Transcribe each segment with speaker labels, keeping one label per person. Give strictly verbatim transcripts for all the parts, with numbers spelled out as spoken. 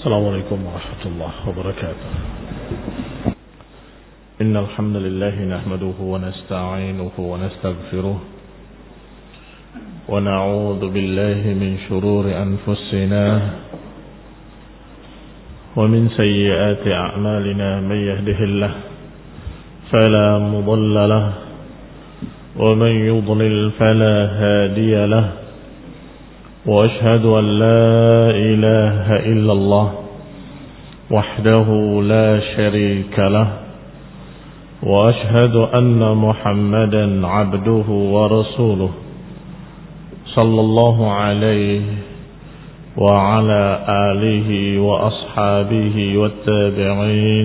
Speaker 1: السلام عليكم ورحمة الله وبركاته. إن الحمد لله نحمده ونستعينه ونستغفره ونعوذ بالله من شرور أنفسنا ومن سيئات أعمالنا. من يهده الله فلا مضل له ومن يضلل فلا هادي له، وأشهد أن لا إله إلا الله وحده لا شريك له، وأشهد أن محمدا عبده ورسوله صلى الله عليه وعلى آله وأصحابه والتابعين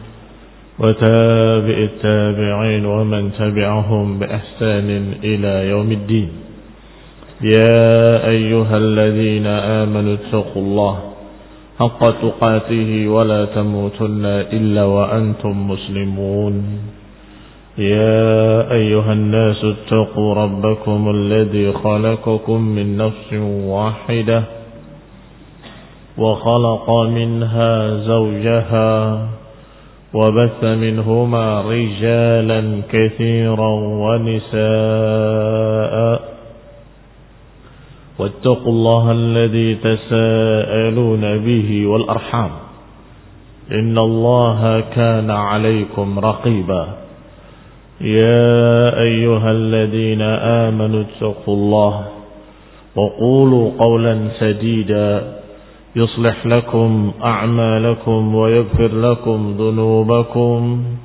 Speaker 1: وتابع التابعين ومن تبعهم بإحسان إلى يوم الدين. يا أيها الذين آمنوا اتقوا الله حق تقاته ولا تموتن إلا وأنتم مسلمون. يا أيها الناس اتقوا ربكم الذي خلقكم من نفس واحدة وخلق منها زوجها وبث منهما رجالا كثيرا ونساء، واتقوا الله الذي تساءلون به والأرحام إن الله كان عليكم رقيبا. يا أيها الذين آمنوا اتقوا الله وقولوا قولا سديدا يصلح لكم أعمالكم ويغفر لكم ذنوبكم،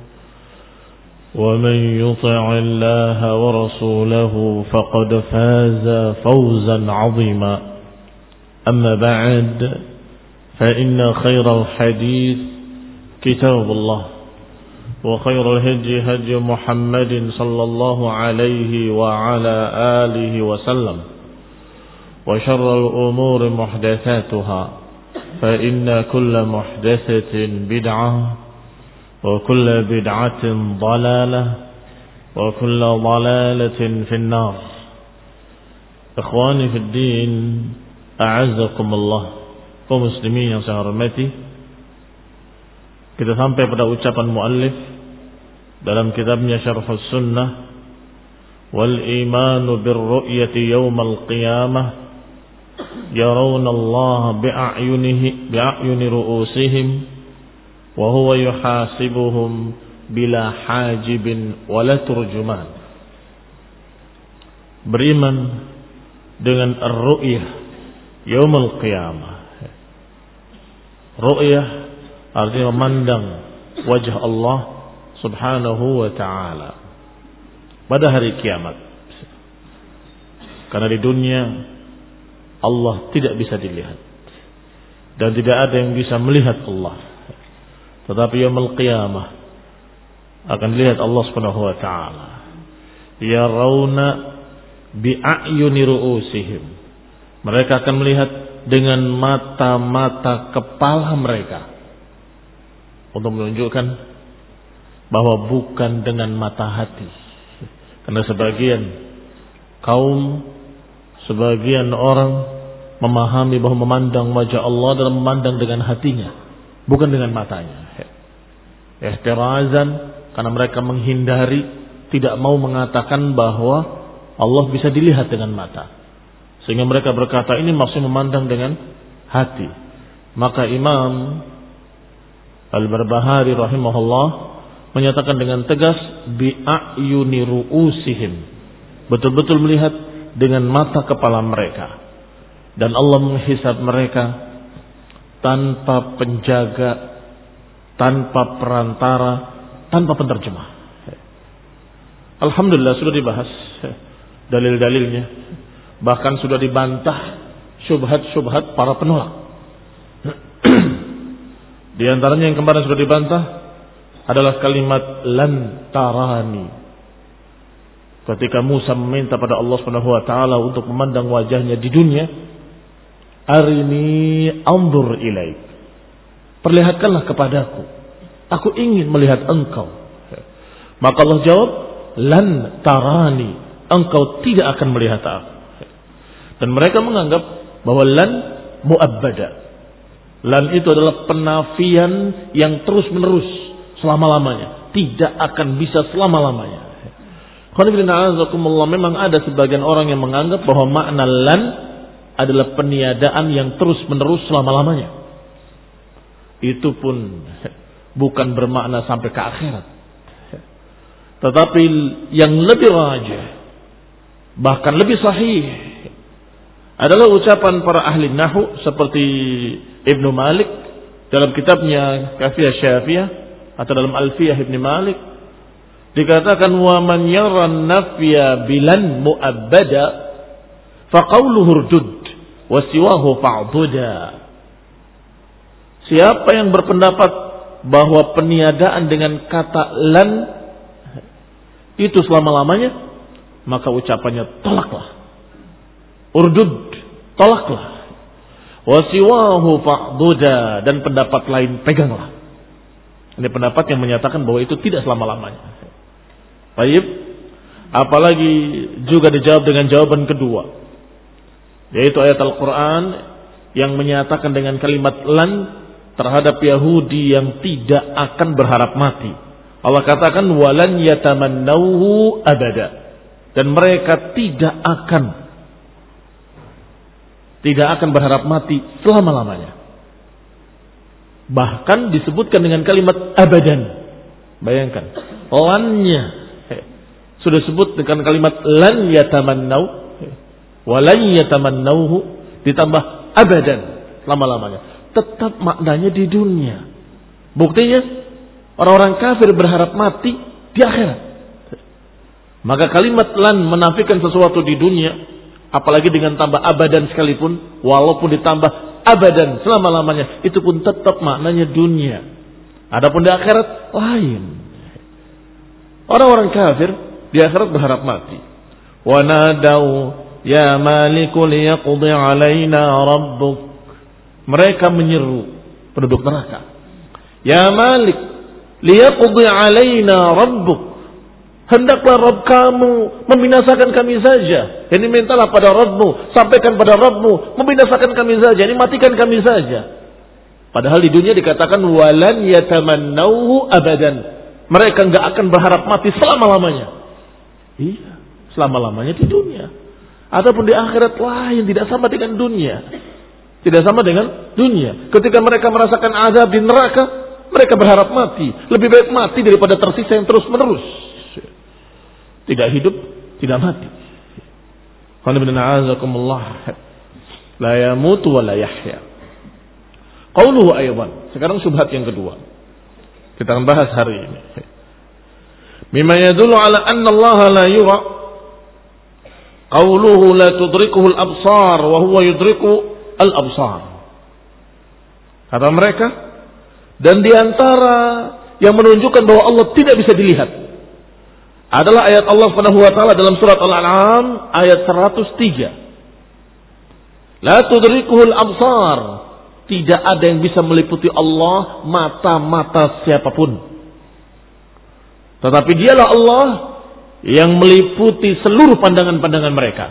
Speaker 1: ومن يطع الله ورسوله فقد فاز فوزا عظيما. أما بعد، فإن خير الحديث كتاب الله، وخير الهدي هدي محمد صلى الله عليه وعلى آله وسلم، وشر الأمور محدثاتها، فإن كل محدثة بدعة وكل بدعة ضلالة وكل ضلالة في النار. Ikhwani fid din, a'azzakumullah, kaum muslimin yang saya hormati, kita sampai pada ucapan muallif dalam kitabnya Syarhus Sunnah, wal imanu birru'yati yaumal qiyamah yarawna Allah bi'ayunihi bi'ayuni ru'usihim wa huwa yuhasibuhum bila hajibin wala turjuman. Beriman dengan ar-ru'yah yaumul qiyamah. Ru'yah artinya memandang wajah Allah subhanahu wa ta'ala pada hari kiamat. Karena di dunia Allah tidak bisa dilihat dan tidak ada yang bisa melihat Allah. Tetapi yaumul qiyamah akan dilihat Allah Subhanahu wa taala. Yarawna bi'ayuni ru'usihim. Mereka akan melihat dengan mata-mata kepala mereka, untuk menunjukkan bahwa bukan dengan mata hati. Karena sebagian kaum, sebagian orang memahami bahwa memandang wajah Allah adalah memandang dengan hatinya, bukan dengan matanya. Ihtirazan, karena mereka menghindari, tidak mau mengatakan bahwa Allah bisa dilihat dengan mata. Sehingga mereka berkata ini maksudnya memandang dengan hati. Maka Imam Al-Barbahari rahimahullah menyatakan dengan tegas bi'ayuni ru'usihim, betul-betul melihat dengan mata kepala mereka. Dan Allah menghisab mereka tanpa penjaga, tanpa perantara, tanpa penterjemah. Alhamdulillah sudah dibahas dalil-dalilnya, bahkan sudah dibantah syubhat-syubhat para penolak. Di antaranya yang kemarin sudah dibantah adalah kalimat lan tarani. Ketika Musa meminta pada Allah Subhanahu wa taala untuk memandang wajahnya di dunia, arini anzur ilaik, perlihatkanlah kepadaku, aku ingin melihat engkau. Maka Allah jawab, lan tarani, engkau tidak akan melihat aku. Dan mereka menganggap bahwa lan muabbada, Lan itu adalah penafian yang terus menerus selama-lamanya. Tidak akan bisa selama-lamanya. Memang ada sebagian orang yang menganggap bahwa makna lan adalah peniadaan yang terus menerus selama-lamanya. Itu pun bukan bermakna sampai ke akhirat. Tetapi yang lebih rajih, bahkan lebih sahih, adalah ucapan para ahli nahwu seperti Ibnu Malik dalam kitabnya Kafiyah Syafiyah atau dalam Alfiyah Ibnu Malik dikatakan wa man yara nafya bilan muabbada fa qawluhu urdud wa siwahu fa'buda. Siapa yang berpendapat bahwa peniadaan dengan kata lan itu selama-lamanya, maka ucapannya tolaklah. Urdud, tolaklah. Wasiwahu fa'duda, dan pendapat lain peganglah. Ini pendapat yang menyatakan bahwa itu tidak selama-lamanya. Baik, apalagi juga dijawab dengan jawaban kedua, yaitu ayat Al-Quran yang menyatakan dengan kalimat lan terhadap Yahudi yang tidak akan berharap mati. Allah katakan walan yatamannauhu abada, dan mereka tidak akan tidak akan berharap mati selama-lamanya. Bahkan disebutkan dengan kalimat abadan. Bayangkan, lannya sudah sebut dengan kalimat lan yatamannau, walan yatamannauhu, ditambah abadan, selama-lamanya. Tetap maknanya di dunia. Buktinya orang-orang kafir berharap mati di akhirat. Maka kalimat lan menafikan sesuatu di dunia, apalagi dengan tambah abadan sekalipun, walaupun ditambah abadan selama-lamanya, itu pun tetap maknanya dunia. Adapun di akhirat lain. Orang-orang kafir di akhirat berharap mati. Wa nadau ya maliku liyaqdi alaina rabbuk. Mereka menyeru penduduk neraka, ya Malik liyaqdi alaina rabbuk, hendaklah Rabb kamu membinasakan kami saja. Ini mintalah pada Rabbmu, sampaikan pada Rabbmu, membinasakan kami saja, ini matikan kami saja. Padahal di dunia dikatakan walan yatamannauhu abadan, mereka enggak akan berharap mati selama-lamanya. Iya, selama-lamanya di dunia. Ataupun di akhirat lain, tidak sama dengan dunia. Tidak sama dengan dunia. Ketika mereka merasakan azab di neraka, mereka berharap mati. Lebih baik mati daripada tersisa yang terus menerus. Tidak hidup, tidak mati. La yamutu wa la yahya. Qauluhu aydan. Sekarang syubhat yang kedua. Kita akan bahas hari ini. Mimma yadullu ala anna Allah la yura. Qauluhu la tudrikuhu al-absar wa huwa yudriku al-absar. Kata mereka, dan diantara yang menunjukkan bahwa Allah tidak bisa dilihat adalah ayat Allah Subhanahu wa taala dalam surat Al-An'am ayat seratus tiga. La tudrikuhul absar, tidak ada yang bisa meliputi Allah mata-mata siapapun. Tetapi dialah Allah yang meliputi seluruh pandangan-pandangan mereka.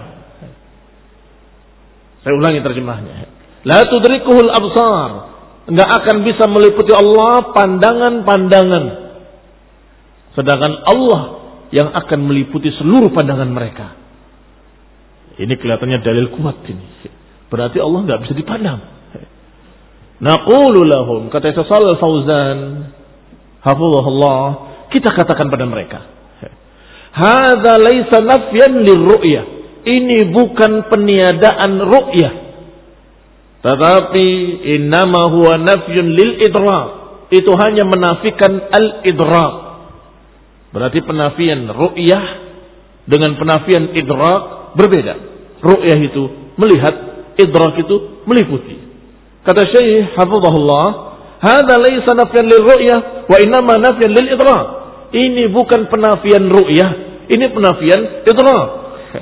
Speaker 1: Saya ulangi terjemahnya. La tudrikuhul absar, enggak akan bisa meliputi Allah pandangan-pandangan. Sedangkan Allah yang akan meliputi seluruh pandangan mereka. Ini kelihatannya dalil kuat ini. Berarti Allah enggak bisa dipandang. Naqulu lahum, kata Shalal Fauzan hafizahullah, kita katakan pada mereka, hadza laisa nafyan lirru'yah. Ini bukan peniadaan ru'yah, tetapi innama huwa nafyun lil idrak. Itu hanya menafikan al-idrak. Berarti penafian ru'yah dengan penafian idrak berbeda. Ru'yah itu melihat, idrak itu meliputi. Kata Syekh hafizahullah, hadza laisa nafyan lil ru'yah wa innama nafyan lil idrak. Ini bukan penafian ru'yah, ini penafian idrak.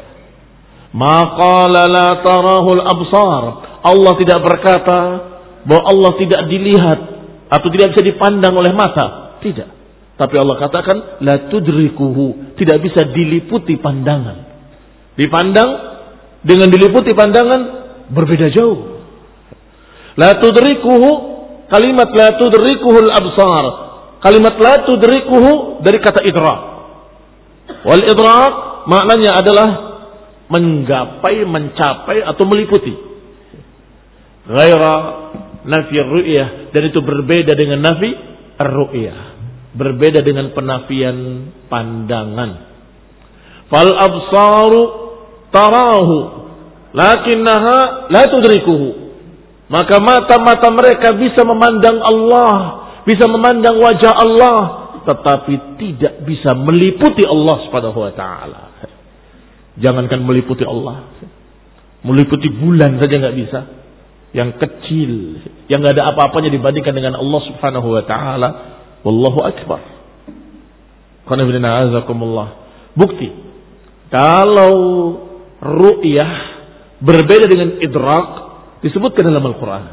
Speaker 1: Maqala la tarahul absar. Allah tidak berkata bahwa Allah tidak dilihat atau tidak bisa dipandang oleh mata. Tidak. Tapi Allah katakan la tudrikuhu, tidak bisa diliputi pandangan. Dipandang dengan diliputi pandangan berbeda jauh. La tudrikuhu, kalimat la tudrikuhul absar. Kalimat la tudrikuhu dari kata idrak. Wal idrak maknanya adalah menggapai, mencapai atau meliputi. Ghaira nafi ar-ru'yah, dan itu berbeda dengan nafi ar-ru'yah. Berbeda dengan penafian pandangan. Fal absaru tarahu lakinnaha la tudrikuhu. Maka mata-mata mereka bisa memandang Allah, bisa memandang wajah Allah, tetapi tidak bisa meliputi Allah Subhanahu wa taala. Jangankan meliputi Allah, meliputi bulan saja enggak bisa. Yang kecil, yang enggak ada apa-apanya dibandingkan dengan Allah Subhanahu wa taala. Wallahu akbar. Qul inna a'udzukumullah. Bukti kalau ru'yah berbeda dengan idrak disebutkan dalam Al-Quran.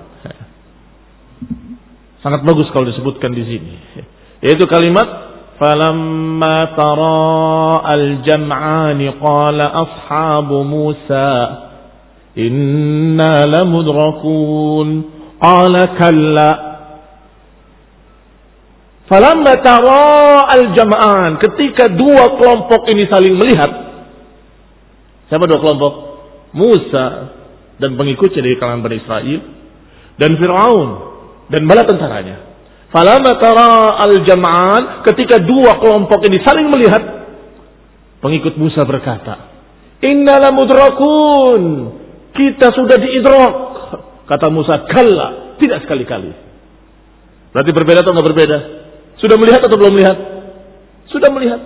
Speaker 1: Sangat bagus kalau disebutkan di sini. Yaitu kalimat falamma tara al-jam'ani qala ashabu Musa inna lamudrakun qala kalla. Falamma tara al-jam'an, ketika dua kelompok ini saling melihat. Siapa dua kelompok? Musa dan pengikutnya dari kalangan Bani Israel, dan Fir'aun dan bala tentaranya. Falamma tara al-jam'an, ketika dua kelompok ini saling melihat, pengikut Musa berkata, inna lamudrakun, kita sudah diidrak. Kata Musa, kalla, tidak sekali-kali. Berarti berbeda atau enggak berbeda? Sudah melihat atau belum melihat? Sudah melihat.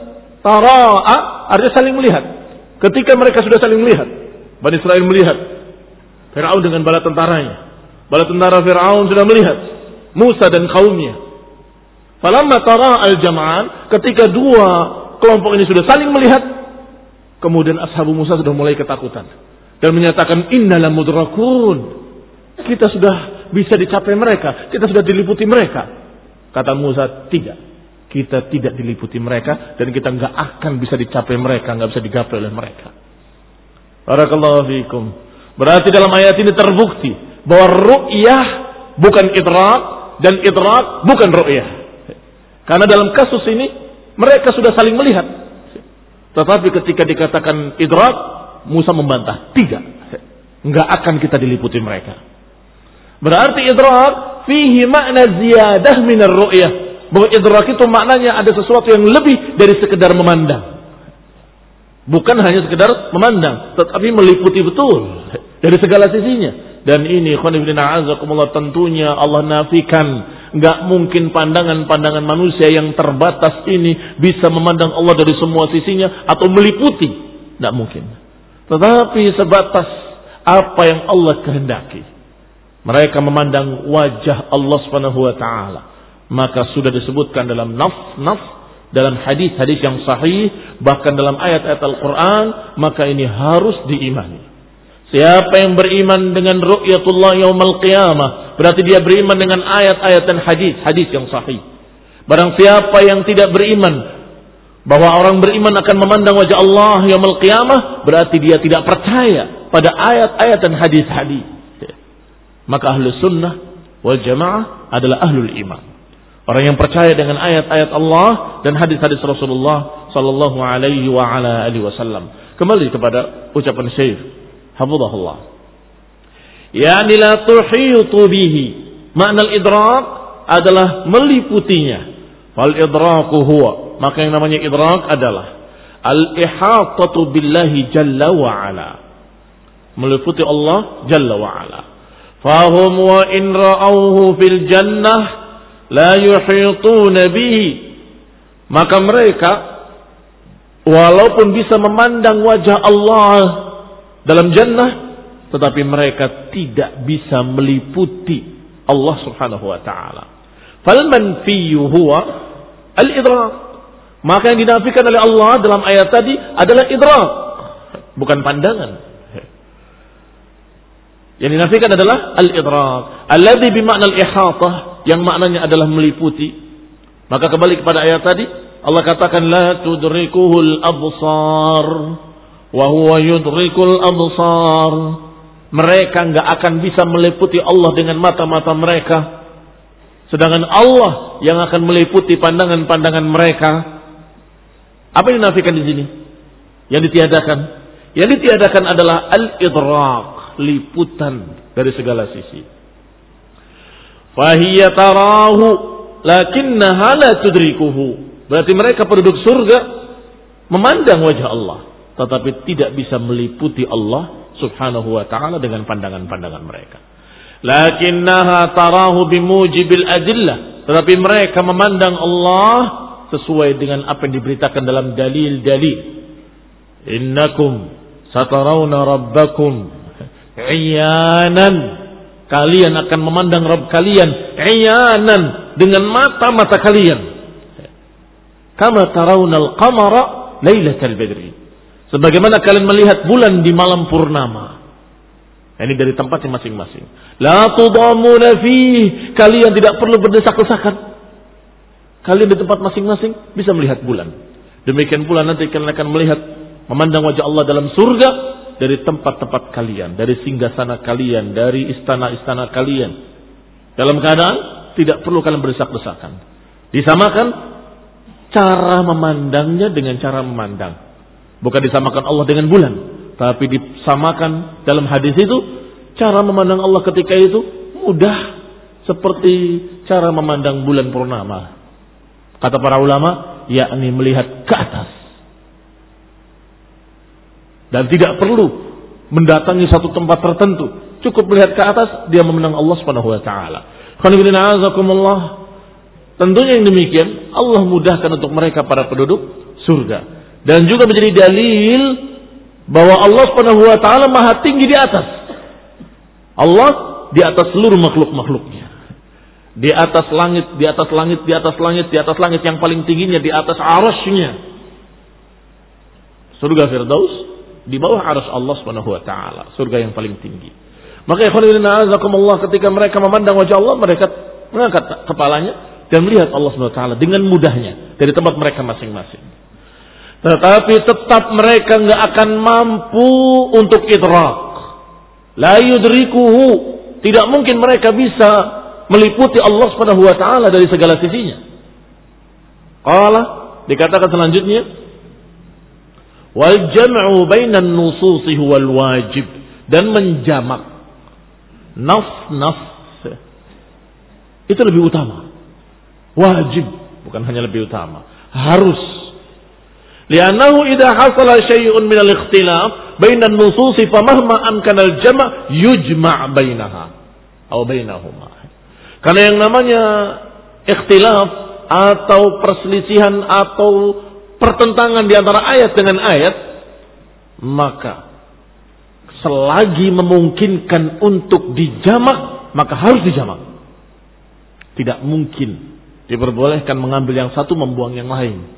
Speaker 1: Tara'a artinya saling melihat. Ketika mereka sudah saling melihat, Bani Israel melihat Fir'aun dengan bala tentaranya. Bala tentara Fir'aun sudah melihat Musa dan kaumnya. Falamma tara al-jam'an, ketika dua kelompok ini sudah saling melihat, kemudian ashabu Musa sudah mulai ketakutan dan menyatakan innala mudrakun. Kita sudah bisa dicapai mereka, kita sudah diliputi mereka. Kata Musa, tidak. Kita tidak diliputi mereka dan kita enggak akan bisa dicapai mereka, enggak bisa digapai oleh mereka. Barakallahu fiikum. Berarti dalam ayat ini terbukti bahwa ru'yah bukan idrak dan idrak bukan ru'yah. Karena dalam kasus ini mereka sudah saling melihat. Tetapi ketika dikatakan idrak, Musa membantah, tidak. Enggak akan kita diliputi mereka. Berarti idrak fihi makna ziyadah minar ru'yah. Bahwa idrak itu maknanya ada sesuatu yang lebih dari sekedar memandang. Bukan hanya sekedar memandang, tetapi meliputi betul dari segala sisinya. Dan ini khonibina azakumullah, tentunya Allah nafikan. Enggak mungkin pandangan-pandangan manusia yang terbatas ini bisa memandang Allah dari semua sisinya atau meliputi. Enggak mungkin. Tetapi sebatas apa yang Allah kehendaki. Mereka memandang wajah Allah Subhanahu wa taala. Maka sudah disebutkan dalam naf-naf, dalam hadis-hadis yang sahih, bahkan dalam ayat-ayat Al-Quran, maka ini harus diimani. Siapa yang beriman dengan ru'yatullah yaumal qiyamah, berarti dia beriman dengan ayat-ayat dan hadis-hadis yang sahih. Barang siapa yang tidak beriman bahwa orang beriman akan memandang wajah Allah yaumal qiyamah, berarti dia tidak percaya pada ayat-ayat dan hadis-hadis. Maka ahlu sunnah wal jamaah adalah ahlul iman. Orang yang percaya dengan ayat-ayat Allah dan hadis-hadis Rasulullah sallallahu alaihi wa ala alihi wasallam. Kembali kepada ucapan Syekh hafizahullah. Yani la tuhitu bihi. Makna al-idrak adalah meliputinya. Fal idraku huwa. Maka yang namanya idrak adalah al-ihatatu billahi jalla wa ala. Meliputi Allah jalla wa ala. Fahum wa in ra'awhu fil jannah la yuhituna bihi. Maka mereka walaupun bisa memandang wajah Allah dalam jannah, tetapi mereka tidak bisa meliputi Allah Subhanahu wa taala. Fal manfiyu huwa al-idrak. Maka yang dinafikan oleh Allah dalam ayat tadi adalah idrak, bukan pandangan. Yang dinafikan adalah al-idrak, alladhi bimakna al-ihatah, yang maknanya adalah meliputi. Maka kembali kepada ayat tadi, Allah katakan la tudrikuhul absar wa huwa yudrikul absar. Mereka nggak akan bisa meliputi Allah dengan mata-mata mereka. Sedangkan Allah yang akan meliputi pandangan-pandangan mereka. Apa yang dinafikan di sini? Yang ditiadakan? Yang ditiadakan adalah al-idrak, liputan dari segala sisi. Fahiya tarahu lakinnaha la tudrikuhu. Berarti mereka penduduk surga memandang wajah Allah, tetapi tidak bisa meliputi Allah subhanahu wa ta'ala dengan pandangan-pandangan mereka. Lakinnaha tarahu bimujibil adillah. Tetapi mereka memandang Allah sesuai dengan apa yang diberitakan dalam dalil-dalil. Innakum satarawna rabbakum iyanan. Kalian akan memandang Rabb kalian iyanan, dengan mata-mata kalian. Kama tarawnal qamara lailatal badri. Sebagaimana kalian melihat bulan di malam purnama. Ini dari tempatnya masing-masing. La tudamuna fihi. Kalian tidak perlu berdesak-desakan. Kalian di tempat masing-masing bisa melihat bulan. Demikian pula nanti kalian akan melihat, memandang wajah Allah dalam surga dari tempat-tempat kalian, dari singgasana kalian, dari istana-istana kalian. Dalam keadaan tidak perlu kalian berdesak-desakan. Disamakan cara memandangnya dengan cara memandang. Bukan disamakan Allah dengan bulan, tapi disamakan dalam hadis itu cara memandang Allah ketika itu mudah seperti cara memandang bulan purnama. Kata para ulama, yakni melihat ke atas. Dan tidak perlu mendatangi satu tempat tertentu, cukup melihat ke atas dia memandang Allah Subhanahu wa taala. Tentunya yang demikian Allah mudahkan untuk mereka para penduduk surga. Dan juga menjadi dalil bahwa Allah Subhanahu wa taala maha tinggi di atas. Allah di atas seluruh makhluk-makhluknya. Di atas langit, di atas langit, di atas langit, di atas langit yang paling tingginya di atas arasy-Nya. Surga Firdaus di bawah arasy Allah Subhanahu wa taala, surga yang paling tinggi. Maka ikhwan fillah ketika mereka memandang wajah Allah, mereka mengangkat kepalanya dan melihat Allah Subhanahu wa taala dengan mudahnya dari tempat mereka masing-masing. Tetapi tetap mereka nggak akan mampu untuk idrak. La yudrikuhu. Tidak mungkin mereka bisa meliputi Allah Subhanahu wa taala dari segala sisinya. Qala, dikatakan selanjutnya, wal jam'u bainan nususi huwal wajib, dan menjamak nas-nas itu lebih utama. Wajib, bukan hanya lebih utama, harus. Li'annahu idza hasala syai'un min al-ikhtilaf bainan nususi famahma amkana al-jam' yujma' bainaha atau bainahuma. Karena yang namanya ikhtilaf atau perselisihan atau pertentangan di antara ayat dengan ayat, maka selagi memungkinkan untuk dijamak, maka harus dijamak. Tidak mungkin diperbolehkan mengambil yang satu membuang yang lain.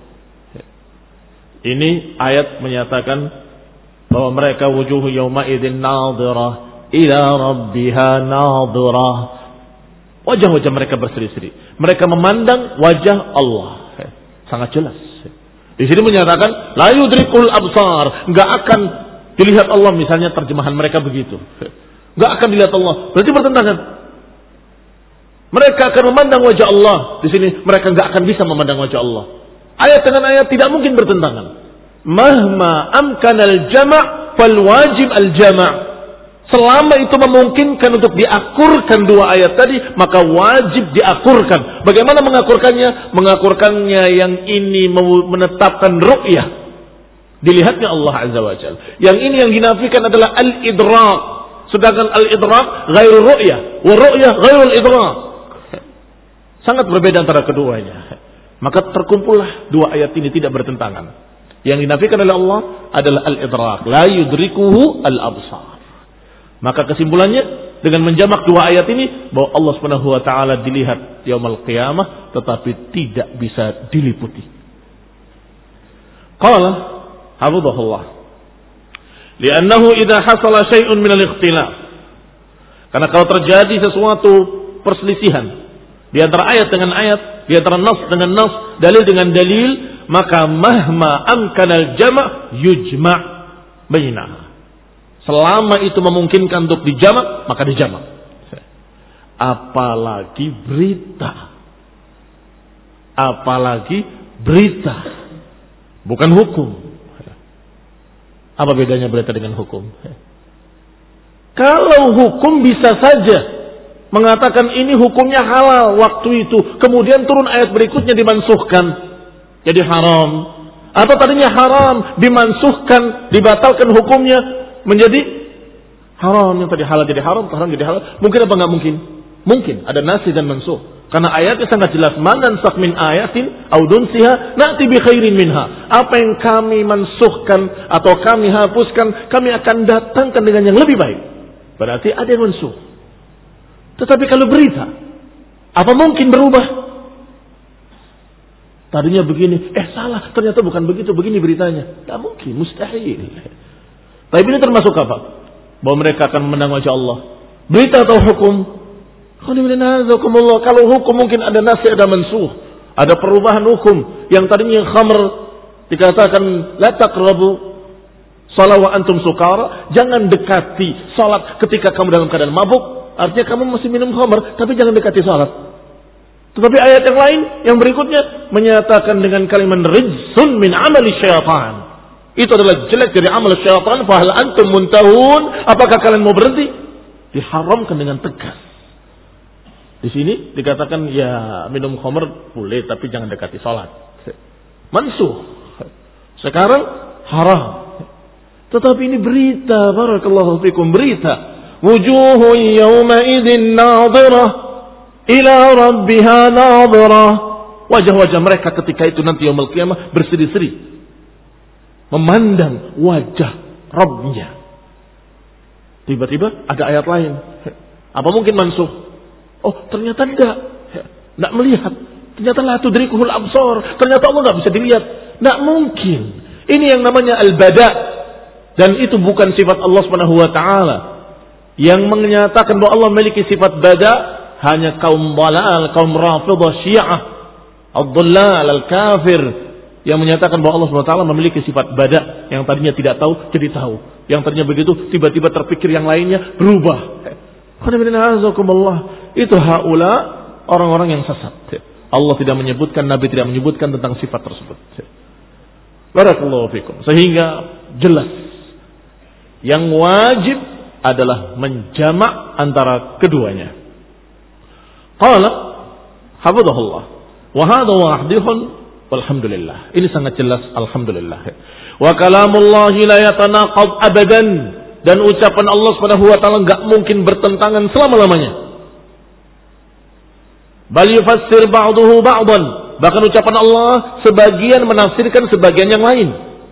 Speaker 1: Ini ayat menyatakan bahwa mereka wujuhu yawma idzin nadhirah ila rabbiha nadhirah. Wajah-wajah mereka berseri-seri. Mereka memandang wajah Allah. Sangat jelas. Di sini menyatakan la yudrikul absar, enggak akan dilihat Allah, misalnya terjemahan mereka begitu. Enggak akan dilihat Allah. Berarti bertentangan. Mereka akan memandang wajah Allah. Di sini mereka enggak akan bisa memandang wajah Allah. Ayat dengan ayat tidak mungkin bertentangan. Mahma amkanal jama' fal wajib al jama'. Selama itu memungkinkan untuk diakurkan dua ayat tadi, maka wajib diakurkan. Bagaimana mengakurkannya? Mengakurkannya yang ini menetapkan ru'yah, dilihatnya Allah Azza wa Jalla. Yang ini yang dinafikan adalah al-idrak. Sedangkan al-idrak ghairu ru'yah, wa ru'yah ghairu al-idrak. Sangat berbeda antara keduanya. Maka terkumpullah dua ayat ini tidak bertentangan. Yang dinafikan oleh Allah adalah al-idrak, la yudrikuhu al-absar. Maka kesimpulannya dengan menjamak dua ayat ini bahwa Allah Subhanahu wa taala dilihat yaumul qiyamah tetapi tidak bisa diliputi. Qala hafizahullah, li'annahu idza hasala syai'un min al-ikhtilaf. Karena kalau terjadi sesuatu perselisihan di antara ayat dengan ayat, di antara nas dengan nas, dalil dengan dalil, maka mahma amkanal jama' yujma' bainaha. Selama itu memungkinkan untuk dijamak, maka dijamak. Apalagi berita. Apalagi berita. Bukan hukum. Apa bedanya berita dengan hukum? Kalau hukum bisa saja mengatakan ini hukumnya halal waktu itu, kemudian turun ayat berikutnya dimansuhkan jadi haram, atau tadinya haram dimansuhkan, dibatalkan hukumnya menjadi haram, yang tadi halal jadi haram, haram jadi halal. Mungkin apa enggak mungkin? Mungkin ada nasih dan mansuh. Karena ayatnya sangat jelas, man nansakh min ayatin aw dunsiha na'ti bi khairin minha. Apa yang kami mansuhkan atau kami hapuskan, kami akan datangkan dengan yang lebih baik. Berarti ada yang mansuh. Tetapi kalau berita, apa mungkin berubah? Tadinya begini, eh salah, ternyata bukan begitu, begini beritanya. Tidak mungkin, mustahil. Tapi ini termasuk apa? Bahwa mereka akan menang wajah Allah. Berita atau hukum? Kalau hukum mungkin ada nasi, ada mansuh, ada perubahan hukum. Yang tadinya khamr dikatakan la taqrabu shalah wa antum sukara, jangan dekati salat ketika kamu dalam keadaan mabuk. Artinya kamu masih minum khamr, tapi jangan dekati salat. Tetapi ayat yang lain yang berikutnya menyatakan dengan kalimat rijsun min amali syaitan. Itu adalah jelek dari amal syaitan. Fa hal antum muntahun? Apakah kalian mau berhenti? Diharamkan dengan tegas. Di sini dikatakan ya minum khamr boleh tapi jangan dekati salat. Mansuh. Sekarang haram. Tetapi ini berita, barakallahu fikum, berita. Wujuhun yawma idzin nadhirah ila rabbiha nadhirah. Wajah-wajah mereka ketika itu nanti yaumul qiyamah berseri-seri memandang wajah Rabbnya. Tiba-tiba ada ayat lain. Apa mungkin mansuh? Oh, ternyata enggak. Enggak melihat. Ternyata la tudrikuhul absar. Ternyata Allah enggak bisa dilihat. Enggak mungkin. Ini yang namanya al-bada. Dan itu bukan sifat Allah Subhanahu wa taala. Yang menyatakan bahwa Allah memiliki sifat bada hanya kaum dhalal, kaum Rafidhah Syiah, ad-dhallal, al-kafir, yang menyatakan bahwa Allah Subhanahu wa taala memiliki sifat bada, yang tadinya tidak tahu jadi tahu. Yang tadinya begitu tiba-tiba terpikir yang lainnya berubah. Itu haula orang-orang yang sesat. Allah tidak menyebutkan, Nabi tidak menyebutkan tentang sifat tersebut. Barakallahu fikum. Sehingga jelas yang wajib adalah menjamak antara keduanya. Qala hafizahullah wa hadha wahdihun walhamdulillah. Ini sangat jelas, alhamdulillah. Wa kalamullahi la yatanaqad abadan. Dan ucapan Allah Subhanahu wa taala enggak mungkin bertentangan selama-lamanya. Bal yufassir ba'dahu ba'dan. Bahkan ucapan Allah sebagian menafsirkan sebagian yang lain.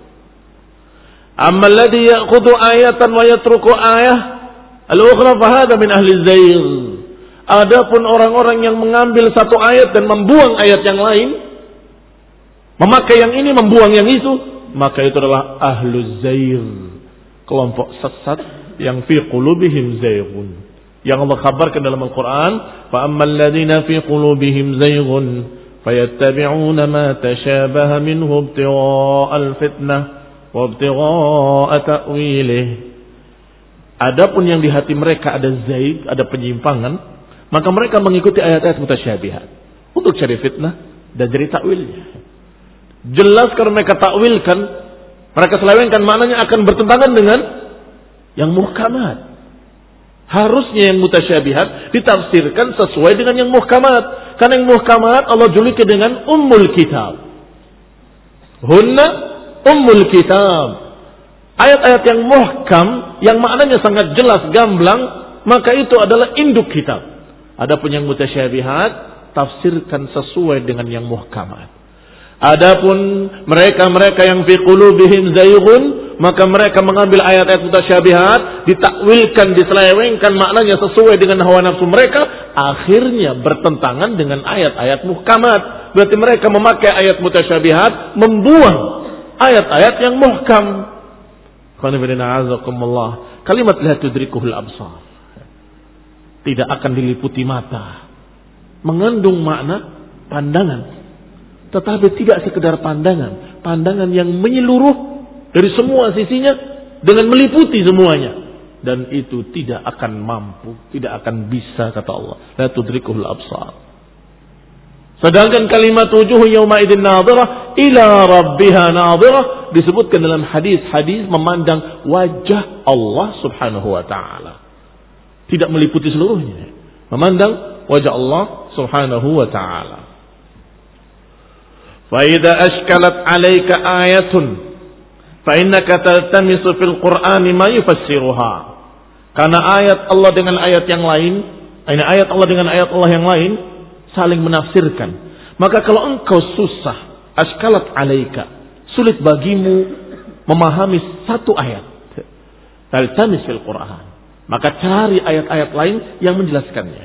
Speaker 1: Amma alladhi ya'khudhu ayatan wa yatruku ayah al-ukhra fa hadha min ahli zayg. Adapun orang-orang yang mengambil satu ayat dan membuang ayat yang lain, memakai yang ini membuang yang itu, maka itu adalah ahlu zayg, kelompok sesat yang fi qulubihim zaygun. Yang Allah kabarkan dalam Al-Quran, fa ammal ladzina fi qulubihim zaygun fayattabi'una ma tashabaha minhu ibtigha'al fitnah wa ibtigha'a ta'wilih. Adapun yang di hati mereka ada zaid, ada penyimpangan, maka mereka mengikuti ayat-ayat mutasyabihat untuk cari fitnah dan cari takwilnya. Jelas kalau mereka takwilkan, mereka selewengkan, maknanya akan bertentangan dengan yang muhkamat. Harusnya yang mutasyabihat ditafsirkan sesuai dengan yang muhkamat. Karena yang muhkamat Allah juluki dengan ummul kitab. Hunna ummul kitab. Ayat-ayat yang muhkam, yang maknanya sangat jelas, gamblang, maka itu adalah induk kitab. Adapun yang mutasyabihat, tafsirkan sesuai dengan yang muhkamat. Adapun mereka-mereka yang fi qulubihim zayghun, maka mereka mengambil ayat-ayat mutasyabihat, ditakwilkan, diselewengkan maknanya sesuai dengan hawa nafsu mereka, akhirnya bertentangan dengan ayat-ayat muhkamat. Berarti mereka memakai ayat mutasyabihat, membuang ayat-ayat yang muhkam. Kalimat la tudrikuhul absar, tidak akan diliputi mata, mengandung makna pandangan, tetapi tidak sekedar pandangan, pandangan yang menyeluruh dari semua sisinya dengan meliputi semuanya. dan itu tidak akan mampu, tidak akan bisa, kata Allah. La tudrikuhul absar. Sedangkan kalimat wujuh yauma idzin nadhirah ila rabbiha nadhirah disebutkan dalam hadis-hadis memandang wajah Allah Subhanahu wa taala. Tidak meliputi seluruhnya. Memandang wajah Allah Subhanahu wa taala. Fa idza ashkalat 'alaika ayatun fa innaka taltamisu fil Qur'ani ma yufassiruha. Karena ayat Allah dengan ayat yang lain, ini ayat Allah dengan ayat Allah yang lain saling menafsirkan. Maka kalau engkau susah, ashkalat 'alaika, sulit bagimu memahami satu ayat, taltamis fil Qur'an, maka cari ayat-ayat lain yang menjelaskannya.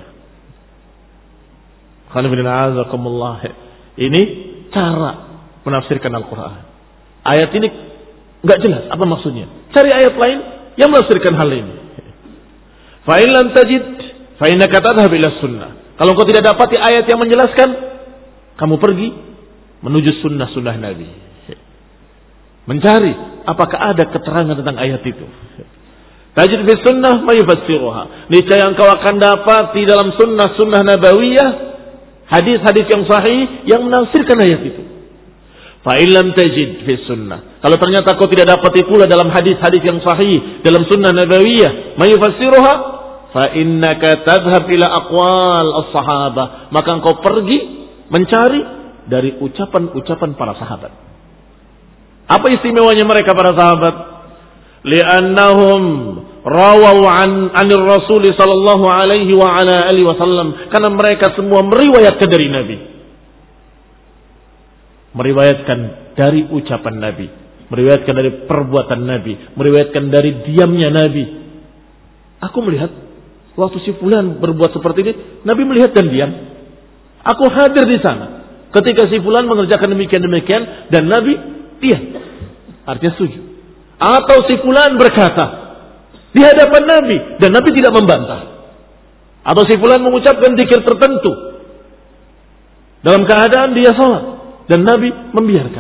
Speaker 1: Ini cara menafsirkan Al-Quran. Ayat ini nggak jelas apa maksudnya. Cari ayat lain yang menafsirkan hal ini. Fa in lam tajid fa innaka tadhhab ila sunnah. Kalau engkau tidak dapati ayat yang menjelaskan, kamu pergi menuju sunnah-sunnah Nabi. Mencari apakah ada keterangan tentang ayat itu. Tajid fi sunnah ma yufassiruha. Niscaya engkau akan dapati dalam sunnah-sunnah nabawiyah hadis-hadis yang sahih yang menafsirkan ayat itu. Fa illam tajid fi sunnah. Kalau ternyata kau tidak dapati pula dalam hadis-hadis yang sahih dalam sunnah nabawiyah ma yufassiruha, fa innaka tadhhab ila aqwal as-sahabah. Maka engkau pergi mencari dari ucapan-ucapan para sahabat. Apa istimewanya mereka para sahabat? Li'annahum rawau an anir Rasul sallallahu alaihi wa ala alihi wasallam, karena mereka semua meriwayatkan dari Nabi. Meriwayatkan dari ucapan Nabi, meriwayatkan dari perbuatan Nabi, meriwayatkan dari diamnya Nabi. Aku melihat waktu si fulan berbuat seperti ini, Nabi melihat dan diam. Aku hadir di sana ketika si fulan mengerjakan demikian-demikian dan Nabi diam. Artinya setuju. Atau si fulan berkata di hadapan Nabi dan Nabi tidak membantah. Atau si fulan mengucapkan zikir tertentu dalam keadaan dia salat dan Nabi membiarkan.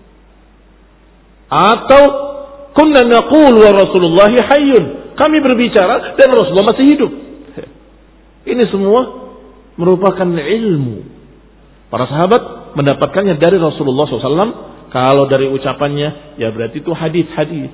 Speaker 1: Atau kunna naqul wa Rasulullah hayyun, kami berbicara dan Rasulullah masih hidup. Ini semua merupakan ilmu. Para sahabat mendapatkannya dari Rasulullah shallallahu alaihi wasallam. Kalau dari ucapannya, ya berarti itu hadis-hadis.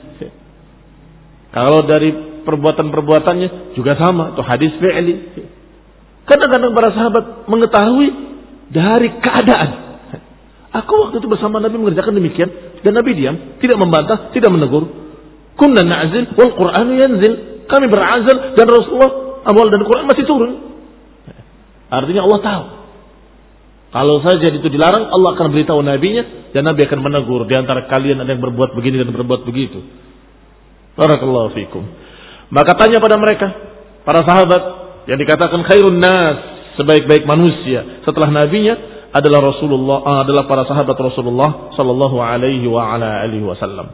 Speaker 1: Kalau dari perbuatan-perbuatannya juga sama, itu hadis fi'li. Kadang-kadang para sahabat mengetahui dari keadaan. Aku waktu itu bersama Nabi mengerjakan demikian dan Nabi diam, tidak membantah, tidak menegur. Kunna na'zil wal Qur'anu yanzil. Kami berazal dan Rasulullah awal dan Quran masih turun. Artinya Allah tahu. Kalau saja itu dilarang, Allah akan beritahu nabinya dan Nabi akan menegur di antara kalian ada yang berbuat begini dan berbuat begitu. Barakallahu fikum. Maka tanya pada mereka, para sahabat yang dikatakan khairun nas, sebaik-baik manusia setelah nabinya adalah Rasulullah, adalah para sahabat Rasulullah sallallahu alaihi wa ala alihi wasallam.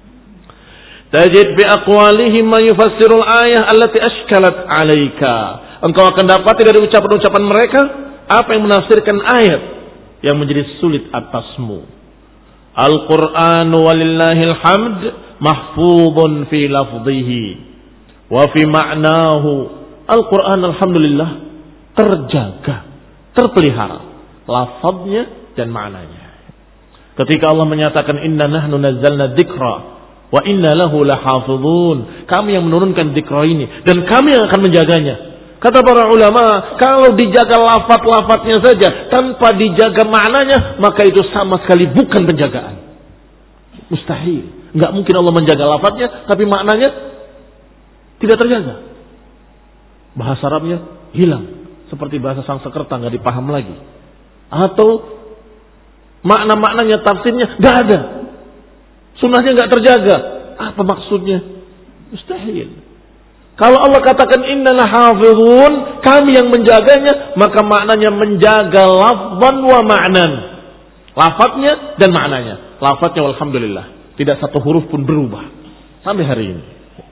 Speaker 1: Tajid bi aqwalihim ma yufassirul ayah allati ashkalat 'alaika. Engkau akan dapati dari ucapan-ucapan mereka apa yang menafsirkan ayat yang menjadi sulit atasmu. Al-Qur'anu walillahil hamd mahfuzun fi lafzihi wa fi ma'nahu. Al-Qur'an alhamdulillah terjaga, terpelihara lafaznya dan maknanya. Ketika Allah menyatakan inna nahnu nazzalna dzikra wa inna lahu lahafizun, kami yang menurunkan dzikra ini dan kami yang akan menjaganya. Kata para ulama, kalau dijaga lafaz-lafaznya saja tanpa dijaga maknanya, maka itu sama sekali bukan penjagaan. Mustahil. Enggak mungkin Allah menjaga lafaznya tapi maknanya tidak terjaga. Bahasa Arabnya hilang, seperti bahasa Sanskerta enggak dipaham lagi. Atau makna-maknanya, tafsirnya enggak ada. Sunnahnya enggak terjaga. Apa maksudnya? Mustahil. Kalau Allah katakan innana hafizun, kami yang menjaganya, maka maknanya menjaga lafzan wa ma'nan. Lafaznya dan maknanya. Lafaznya alhamdulillah, tidak satu huruf pun berubah sampai hari ini.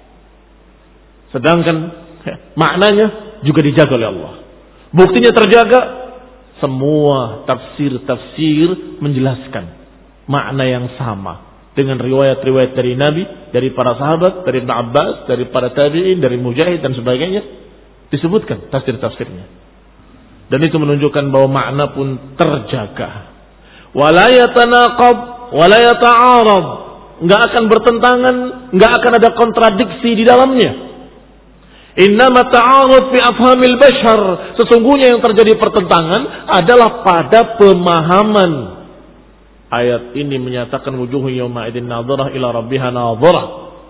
Speaker 1: Sedangkan ya, maknanya juga dijaga oleh Allah. Buktinya terjaga, semua tafsir-tafsir menjelaskan makna yang sama dengan riwayat-riwayat dari Nabi, dari para sahabat, dari Ibn Abbas, dari para tabi'in, dari Mujahid dan sebagainya, disebutkan tafsir-tafsirnya. Dan itu menunjukkan bahwa makna pun terjaga. Wala yatanaqab, wala yata'arad, enggak akan bertentangan, enggak akan ada kontradiksi di dalamnya. Innama ta'arud fi afhamil bashar, sesungguhnya yang terjadi pertentangan adalah pada pemahaman. Ayat ini menyatakan wujuhu yawma idzin nadhirah ila rabbiha nadhirah,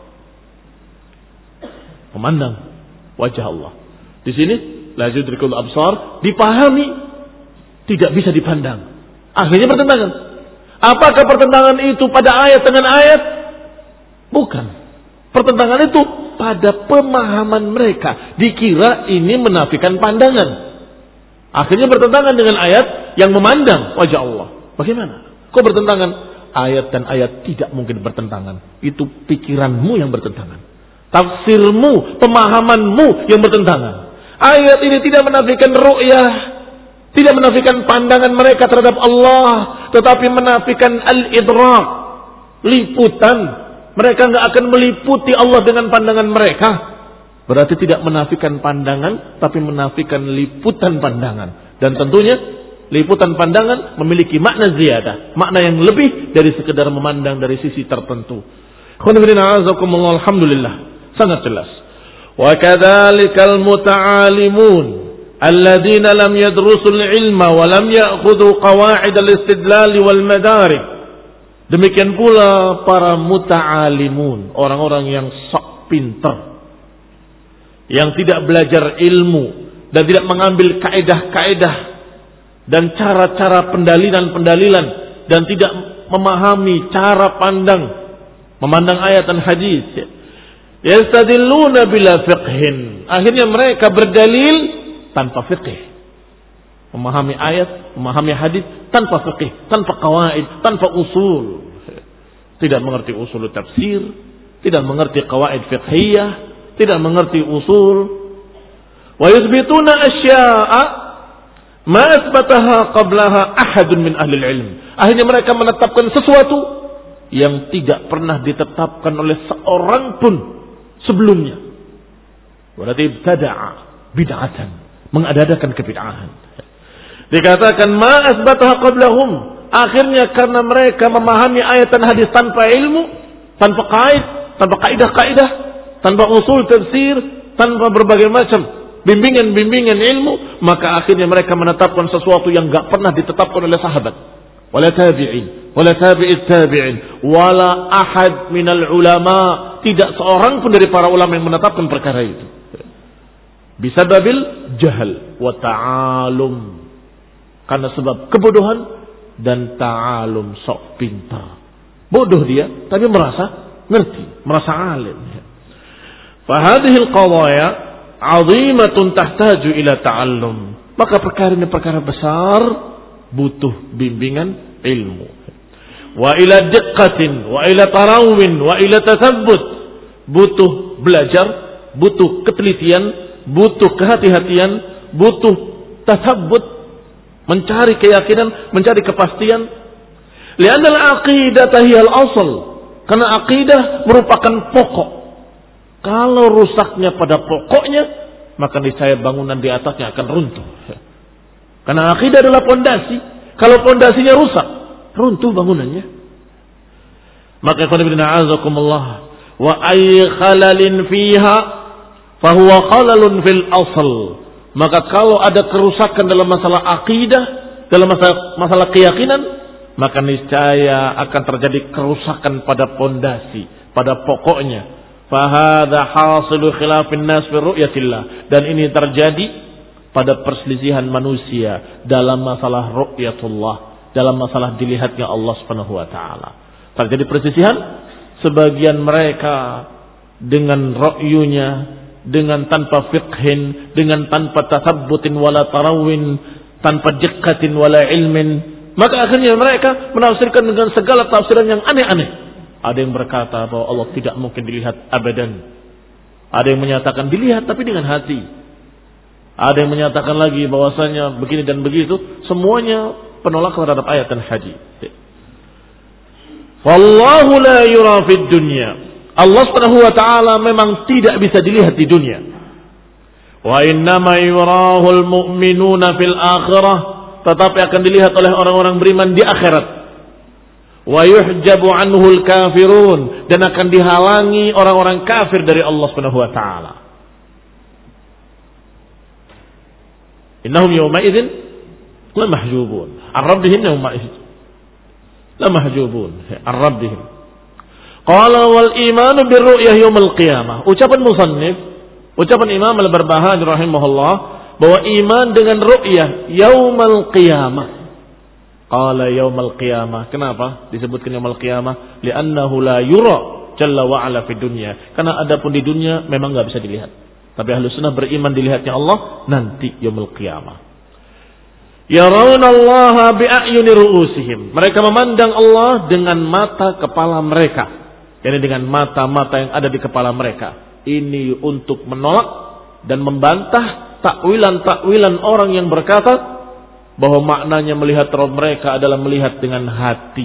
Speaker 1: memandang wajah Allah. Di sini la yudrikul absar, dipahami, tidak bisa dipandang. Akhirnya pertentangan. Apakah pertentangan itu pada ayat dengan ayat? Bukan. Pertentangan itu pada pemahaman mereka. Dikira ini menafikan pandangan. Akhirnya bertentangan dengan ayat yang memandang wajah Allah. Bagaimana? Kok bertentangan? Ayat dan ayat tidak mungkin bertentangan. Itu pikiranmu yang bertentangan. Tafsirmu, pemahamanmu yang bertentangan. Ayat ini tidak menafikan ru'yah, tidak menafikan pandangan mereka terhadap Allah, tetapi menafikan al-idrak, liputan. Mereka enggak akan meliputi Allah dengan pandangan mereka. Berarti tidak menafikan pandangan, tapi menafikan liputan pandangan. Dan tentunya liputan pandangan memiliki makna ziyadah, makna yang lebih dari sekedar memandang dari sisi tertentu. Alhamdulillah, sangat jelas. Wa kadzalikal muta'alimun alladzina lam yadrusul ilma wa lam ya'khudhu qawa'id al-istidlal wal madarik. Demikian pula para muta'alimun, orang-orang yang sok pintar, yang tidak belajar ilmu dan tidak mengambil kaedah-kaedah dan cara-cara pendalilan-pendalilan dan tidak memahami cara pandang memandang ayat dan hadis. Yastadilluna bila fiqhin, akhirnya mereka berdalil tanpa fiqh. Memahami ayat, memahami hadis tanpa fiqh, tanpa qawaid, tanpa usul. Tidak mengerti usul tafsir, tidak mengerti qawaid fiqhiyah, tidak mengerti usul. Wa yuthbituna asya'a ma asbataha qablaha ahadun min ahli ilm. Akhirnya mereka menetapkan sesuatu yang tidak pernah ditetapkan oleh seorang pun sebelumnya. Berarti ibtada'a bid'atan, mengadakan kebid'ahan. Dikatakan ma asbataha qablahum, akhirnya karena mereka memahami ayat dan hadis tanpa ilmu, tanpa qaid, tanpa kaidah-kaidah, tanpa usul tafsir, tanpa berbagai macam bimbingan-bimbingan ilmu, maka akhirnya mereka menetapkan sesuatu yang enggak pernah ditetapkan oleh sahabat, wala tabi'in, wala tabi'it tabi'in, wala ahad minal ulama, tidak seorang pun dari para ulama yang menetapkan perkara itu. Bisababil jahal wa ta'alum, karena sebab kebodohan dan ta'alum, sok pintar. Bodoh dia tapi merasa ngerti, merasa alim. Fahadhil qadaya 'azimatun tahtaju ila ta'allum. Maka perkara ini perkara besar, butuh bimbingan ilmu. Wa ila diqqatin wa ila tarawin wa ila tathabbut. Butuh belajar, butuh ketelitian, butuh kehati-hatian, butuh tathabbut, mencari keyakinan, mencari kepastian. Li'anna al-aqidata hiya al-asl. Karena akidah merupakan pokok. Kalau rusaknya pada pokoknya, maka niscaya bangunan di atasnya akan runtuh. Karena akidah adalah pondasi. Kalau pondasinya rusak, runtuh bangunannya. Maka qul inna a'azakumullah wa ay khalalin fiha fa huwa khalalun fil asl. Maka kalau ada kerusakan dalam masalah akidah, dalam masalah, masalah keyakinan, maka niscaya akan terjadi kerusakan pada pondasi, pada pokoknya. Fahadha hasilu khilafin nas fi ru'yatillah. Dan ini terjadi pada perselisihan manusia dalam masalah ru'yatullah, dalam masalah dilihatnya Allah Subhanahu wa taala. Terjadi perselisihan, sebagian mereka dengan ru'yunya, dengan tanpa fiqhin, dengan tanpa tasabbutin wala tarawin, tanpa diqqatin wala ilmin, maka akhirnya mereka menafsirkan dengan segala tafsiran yang aneh-aneh. Ada yang berkata bahwa Allah tidak mungkin dilihat abadan. Ada yang menyatakan dilihat tapi dengan hati. Ada yang menyatakan lagi bahwasanya begini dan begitu. Semuanya penolakan terhadap ayat dan hadis. Wallahu la yura fid dunya. Allah Subhanahu wa taala memang tidak bisa dilihat di dunia. Wa innama yurahul mu'minuna fil akhirah, tetapi akan dilihat oleh orang-orang beriman di akhirat. Wa yuhjabu anhul kafirun, dan akan dihalangi orang-orang kafir dari Allah Subhanahu wa taala. Innahum yawma idzin la mahjubun an rabbihim yawma idzin la mahjubun an rabbihim. Qala wal imanu bir ru'yah yaumil qiyamah. Ucapan musannif, ucapan Imam Al-Barbahari rahimahullah, bahwa iman dengan ru'yah yaumil qiyamah. Qala yaumil qiyamah. Kenapa disebutkan yaumil qiyamah? Li'annahu la yura jalla wa ala fid dunya. Karena adapun di dunia memang enggak bisa dilihat. Tapi Ahlus Sunnah beriman dilihatnya Allah nanti yaumil qiyamah. Yarawna Allah bi'ayuni ru'usihim. Mereka memandang Allah dengan mata kepala mereka. Yani dengan mata-mata yang ada di kepala mereka. Ini untuk menolak dan membantah takwilan-takwilan orang yang berkata bahwa maknanya melihat Rabb mereka adalah melihat dengan hati,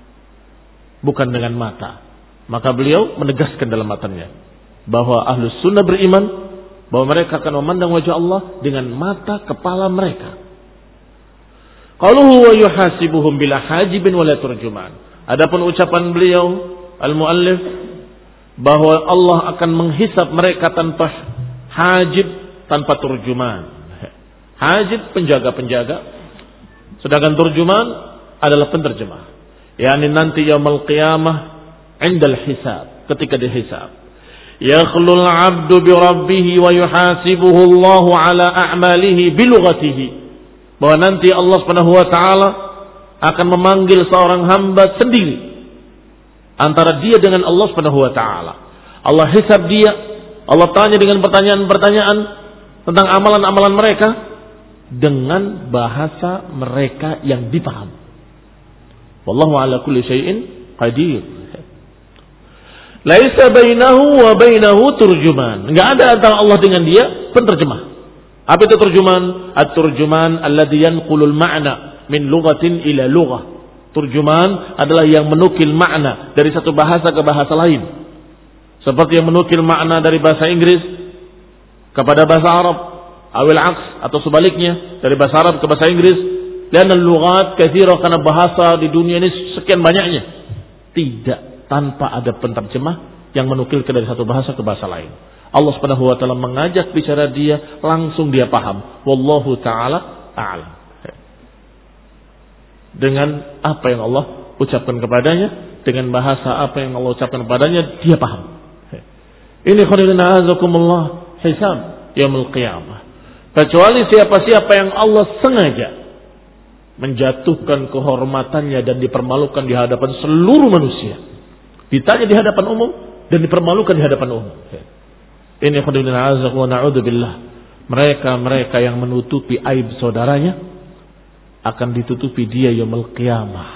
Speaker 1: bukan dengan mata. Maka beliau menegaskan dalam matanya bahwa Ahlus Sunnah beriman bahwa mereka akan memandang wajah Allah dengan mata kepala mereka. Qaluhu wa yuhasibuhum bila hajibin wala turjuman. Adapun ucapan beliau al-muallif bahwa Allah akan menghisab mereka tanpa hajib, tanpa turjuman. Hajib penjaga-penjaga, sedangkan turjuman adalah penterjemah. Yani nanti yaumul qiyamah indal hisab, ketika dihisab. Yakhlul 'abdu bi rabbih wa yuhasibuhu Allah 'ala a'malihi bi lughatihi. Bahwa nanti Allah Subhanahu wa taala akan memanggil seorang hamba sendiri antara dia dengan Allah Subhanahu wa taala. Allah hisab dia, Allah tanya dengan pertanyaan-pertanyaan tentang amalan-amalan mereka dengan bahasa mereka yang dipaham. Wallahu 'ala kulli syai'in qadir. Laisa bainahu wa bainahu turjuman. Enggak ada antara Allah dengan dia penterjemah. Apa itu turjuman? At-turjuman alladhi yanqulul ma'na min lughatin ila lughah. Turjuman adalah yang menukil makna dari satu bahasa ke bahasa lain. Seperti yang menukil makna dari bahasa Inggris kepada bahasa Arab, awil aks, atau sebaliknya dari bahasa Arab ke bahasa Inggris. Lianna al-lughat katsira, karena bahasa di dunia ini sekian banyaknya. Tidak tanpa ada penterjemah yang menukilkan dari satu bahasa ke bahasa lain. Allah Subhanahu wa taala mengajak bicara dia, langsung dia paham. Wallahu taala a'lam. Dengan apa yang Allah ucapkan kepadanya, dengan bahasa apa yang Allah ucapkan kepadanya, dia paham. Ini khairuna azakumullah hisab yaumul qiyamah. Kecuali siapa-siapa yang Allah sengaja menjatuhkan kehormatannya dan dipermalukan di hadapan seluruh manusia. Ditanya di hadapan umum dan dipermalukan di hadapan umum. Ini khairuna azakum wa na'udzubillah. Mereka-mereka yang menutupi aib saudaranya akan ditutupi dia yaumul qiyamah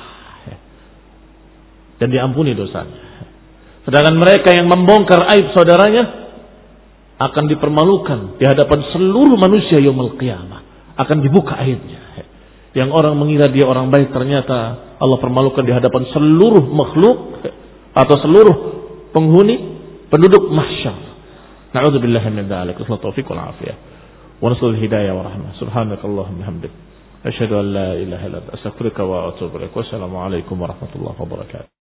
Speaker 1: dan diampuni dosanya. Sedangkan mereka yang membongkar aib saudaranya akan dipermalukan di hadapan seluruh manusia yaumul qiyamah, akan dibuka aibnya. Yang orang mengira dia orang baik, ternyata Allah permalukan di hadapan seluruh makhluk atau seluruh penghuni penduduk mahsyar. Na'udzubillahi min dzalik. Wassalatu taufiq wal afiyah. Wa nasallu hidayah wa rahmah. Subhanakallahumma bihamdik. Asyhadu an la ilaha illa anta astaghfiruka wa atubu ilaik. Wassalamu alaikum warahmatullahi wabarakatuh.